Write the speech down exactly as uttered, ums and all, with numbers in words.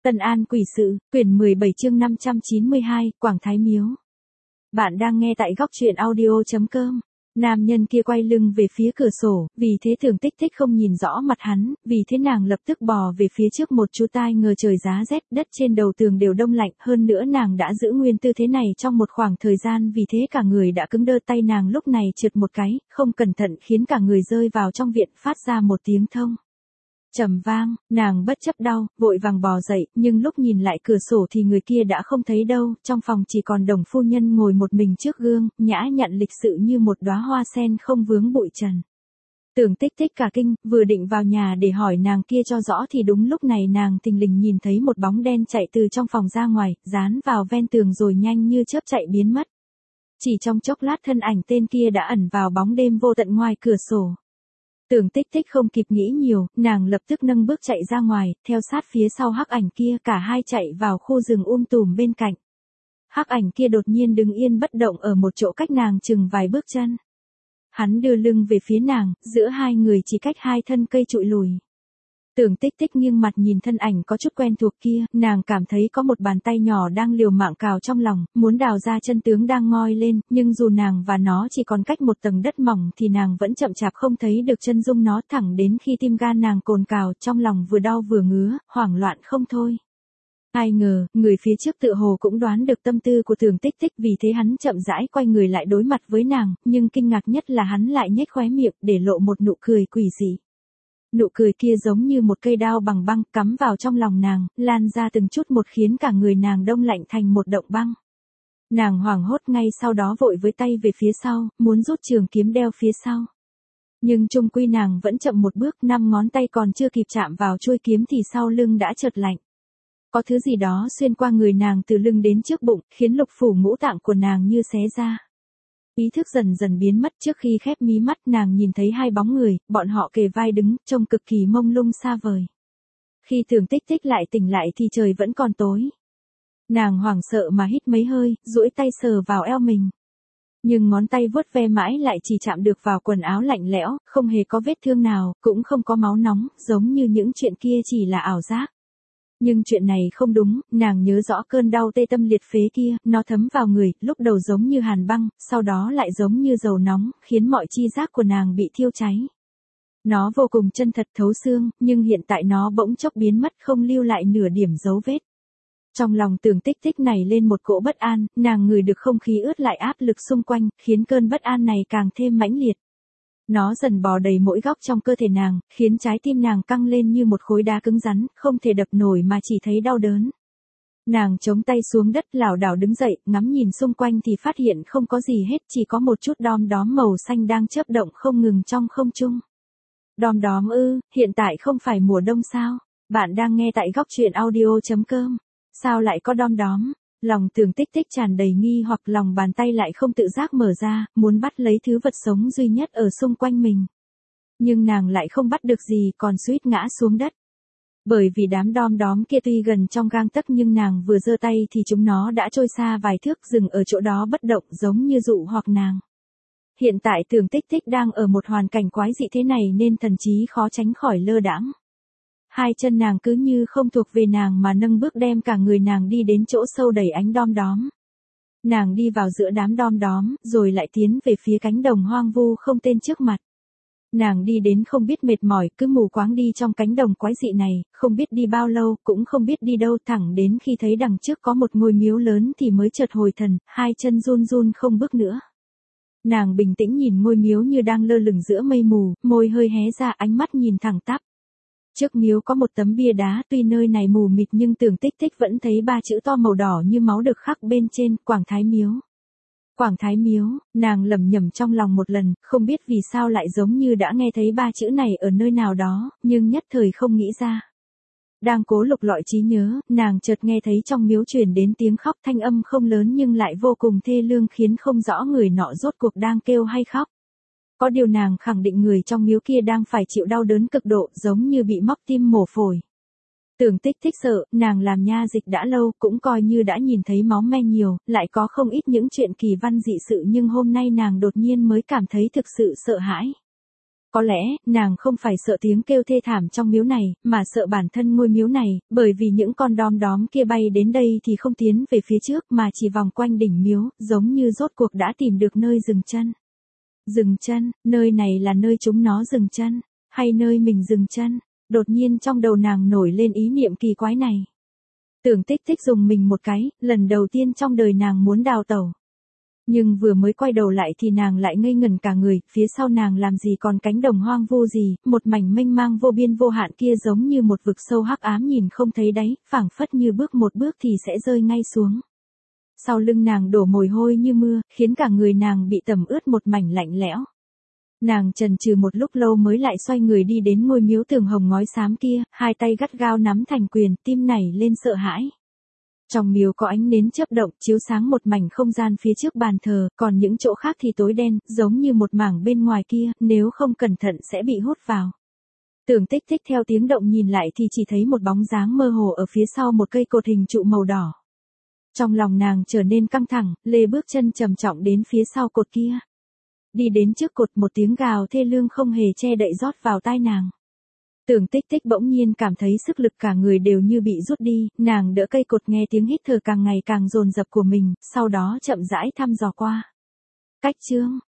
Tân An Quỷ Sự, quyển mười bảy chương năm trăm chín mươi hai, Quảng Thái Miếu. Bạn đang nghe tại góc truyện audio chấm com. Nam nhân kia quay lưng về phía cửa sổ, vì thế Thường Tích Tích không nhìn rõ mặt hắn, vì thế nàng lập tức bò về phía trước một chú tai ngờ trời giá rét, đất trên đầu tường đều đông lạnh, hơn nữa nàng đã giữ nguyên tư thế này trong một khoảng thời gian, vì thế cả người đã cứng đơ, tay nàng lúc này trượt một cái, không cẩn thận khiến cả người rơi vào trong viện, phát ra một tiếng thông trầm vang. Nàng bất chấp đau, vội vàng bò dậy, nhưng lúc nhìn lại cửa sổ thì người kia đã không thấy đâu, trong phòng chỉ còn Đồng phu nhân ngồi một mình trước gương, nhã nhặn lịch sự như một đóa hoa sen không vướng bụi trần. Tưởng Tích Tích cả kinh, vừa định vào nhà để hỏi nàng kia cho rõ thì đúng lúc này nàng thình lình nhìn thấy một bóng đen chạy từ trong phòng ra ngoài, dán vào ven tường rồi nhanh như chớp chạy biến mất. Chỉ trong chốc lát thân ảnh tên kia đã ẩn vào bóng đêm vô tận ngoài cửa sổ. Tưởng Tích Tích không kịp nghĩ nhiều, nàng lập tức nâng bước chạy ra ngoài, theo sát phía sau hắc ảnh kia, cả hai chạy vào khu rừng um tùm bên cạnh. Hắc ảnh kia đột nhiên đứng yên bất động ở một chỗ cách nàng chừng vài bước chân. Hắn đưa lưng về phía nàng, giữa hai người chỉ cách hai thân cây trụi lùi. Tưởng Tích Tích nghiêng mặt nhìn thân ảnh có chút quen thuộc kia, nàng cảm thấy có một bàn tay nhỏ đang liều mạng cào trong lòng, muốn đào ra chân tướng đang ngoi lên, nhưng dù nàng và nó chỉ còn cách một tầng đất mỏng thì nàng vẫn chậm chạp không thấy được chân dung nó, thẳng đến khi tim gan nàng cồn cào, trong lòng vừa đau vừa ngứa, hoảng loạn không thôi. Ai ngờ, người phía trước tựa hồ cũng đoán được tâm tư của Tưởng Tích Tích, vì thế hắn chậm rãi quay người lại đối mặt với nàng, nhưng kinh ngạc nhất là hắn lại nhếch khóe miệng để lộ một nụ cười quỷ dị. Nụ cười kia giống như một cây đao bằng băng cắm vào trong lòng nàng, lan ra từng chút một khiến cả người nàng đông lạnh thành một động băng. Nàng hoảng hốt ngay sau đó vội với tay về phía sau, muốn rút trường kiếm đeo phía sau. Nhưng chung quy nàng vẫn chậm một bước, năm ngón tay còn chưa kịp chạm vào chuôi kiếm thì sau lưng đã chợt lạnh. Có thứ gì đó xuyên qua người nàng từ lưng đến trước bụng, khiến lục phủ ngũ tạng của nàng như xé ra. Ý thức dần dần biến mất, trước khi khép mí mắt nàng nhìn thấy hai bóng người, bọn họ kề vai đứng, trông cực kỳ mông lung xa vời. Khi Tưởng Tích Tích lại tỉnh lại thì trời vẫn còn tối. Nàng hoảng sợ mà hít mấy hơi, duỗi tay sờ vào eo mình. Nhưng ngón tay vuốt ve mãi lại chỉ chạm được vào quần áo lạnh lẽo, không hề có vết thương nào, cũng không có máu nóng, giống như những chuyện kia chỉ là ảo giác. Nhưng chuyện này không đúng, nàng nhớ rõ cơn đau tê tâm liệt phế kia, nó thấm vào người, lúc đầu giống như hàn băng, sau đó lại giống như dầu nóng, khiến mọi chi giác của nàng bị thiêu cháy. Nó vô cùng chân thật thấu xương, nhưng hiện tại nó bỗng chốc biến mất, không lưu lại nửa điểm dấu vết. Trong lòng Tưởng Tích Tích nảy lên một cỗ bất an, nàng ngửi được không khí ướt lại áp lực xung quanh, khiến cơn bất an này càng thêm mãnh liệt. Nó dần bò đầy mỗi góc trong cơ thể nàng, khiến trái tim nàng căng lên như một khối đá cứng rắn, không thể đập nổi mà chỉ thấy đau đớn. Nàng chống tay xuống đất, lảo đảo đứng dậy, ngắm nhìn xung quanh thì phát hiện không có gì hết, chỉ có một chút đom đóm màu xanh đang chớp động không ngừng trong không trung. Đom đóm ư, hiện tại không phải mùa đông sao? Bạn đang nghe tại góc truyện audio chấm com. Sao lại có đom đóm? Lòng Tưởng Tích Tích tràn đầy nghi hoặc, lòng bàn tay lại không tự giác mở ra, muốn bắt lấy thứ vật sống duy nhất ở xung quanh mình. Nhưng nàng lại không bắt được gì, còn suýt ngã xuống đất. Bởi vì đám đom đóm kia tuy gần trong gang tấc nhưng nàng vừa giơ tay thì chúng nó đã trôi xa vài thước, dừng ở chỗ đó bất động, giống như dụ hoặc nàng. Hiện tại Tưởng Tích Tích đang ở một hoàn cảnh quái dị thế này nên thần trí khó tránh khỏi lơ đãng. Hai chân nàng cứ như không thuộc về nàng mà nâng bước đem cả người nàng đi đến chỗ sâu đầy ánh đom đóm. Nàng đi vào giữa đám đom đóm, rồi lại tiến về phía cánh đồng hoang vu không tên trước mặt. Nàng đi đến không biết mệt mỏi, cứ mù quáng đi trong cánh đồng quái dị này, không biết đi bao lâu, cũng không biết đi đâu, thẳng đến khi thấy đằng trước có một ngôi miếu lớn thì mới chợt hồi thần, hai chân run run không bước nữa. Nàng bình tĩnh nhìn ngôi miếu như đang lơ lửng giữa mây mù, môi hơi hé ra, ánh mắt nhìn thẳng tắp. Trước miếu có một tấm bia đá, tuy nơi này mù mịt nhưng Tưởng Tích Tích vẫn thấy ba chữ to màu đỏ như máu được khắc bên trên, Quảng Thái Miếu. Quảng Thái Miếu, nàng lẩm nhẩm trong lòng một lần, không biết vì sao lại giống như đã nghe thấy ba chữ này ở nơi nào đó, nhưng nhất thời không nghĩ ra. Đang cố lục lọi trí nhớ, nàng chợt nghe thấy trong miếu truyền đến tiếng khóc, thanh âm không lớn nhưng lại vô cùng thê lương, khiến không rõ người nọ rốt cuộc đang kêu hay khóc. Có điều nàng khẳng định người trong miếu kia đang phải chịu đau đớn cực độ, giống như bị móc tim mổ phổi. Tưởng Tích Tích sợ, nàng làm nha dịch đã lâu, cũng coi như đã nhìn thấy máu me nhiều, lại có không ít những chuyện kỳ văn dị sự, nhưng hôm nay nàng đột nhiên mới cảm thấy thực sự sợ hãi. Có lẽ, nàng không phải sợ tiếng kêu thê thảm trong miếu này, mà sợ bản thân ngôi miếu này, bởi vì những con đom đóm kia bay đến đây thì không tiến về phía trước mà chỉ vòng quanh đỉnh miếu, giống như rốt cuộc đã tìm được nơi dừng chân. Dừng chân, nơi này là nơi chúng nó dừng chân, hay nơi mình dừng chân? Đột nhiên trong đầu nàng nổi lên ý niệm kỳ quái này. Tưởng Tích Tích dùng mình một cái, lần đầu tiên trong đời nàng muốn đào tẩu. Nhưng vừa mới quay đầu lại thì nàng lại ngây ngẩn cả người, phía sau nàng làm gì còn cánh đồng hoang vu gì, một mảnh mênh mang vô biên vô hạn kia giống như một vực sâu hắc ám nhìn không thấy đáy, phảng phất như bước một bước thì sẽ rơi ngay xuống. Sau lưng nàng đổ mồ hôi như mưa, khiến cả người nàng bị tẩm ướt một mảnh lạnh lẽo. Nàng chần chừ một lúc lâu mới lại xoay người đi đến ngôi miếu tường hồng ngói xám kia, hai tay gắt gao nắm thành quyền, tim nảy lên sợ hãi. Trong miếu có ánh nến chớp động, chiếu sáng một mảnh không gian phía trước bàn thờ, còn những chỗ khác thì tối đen, giống như một mảng bên ngoài kia, nếu không cẩn thận sẽ bị hút vào. Tưởng Tích Tích theo tiếng động nhìn lại thì chỉ thấy một bóng dáng mơ hồ ở phía sau một cây cột hình trụ màu đỏ. Trong lòng nàng trở nên căng thẳng, lê bước chân trầm trọng đến phía sau cột kia. Đi đến trước cột, một tiếng gào thê lương không hề che đậy rót vào tai nàng. Tưởng Tích Tích bỗng nhiên cảm thấy sức lực cả người đều như bị rút đi, nàng đỡ cây cột nghe tiếng hít thở càng ngày càng dồn dập của mình, sau đó chậm rãi thăm dò qua. Cách chương,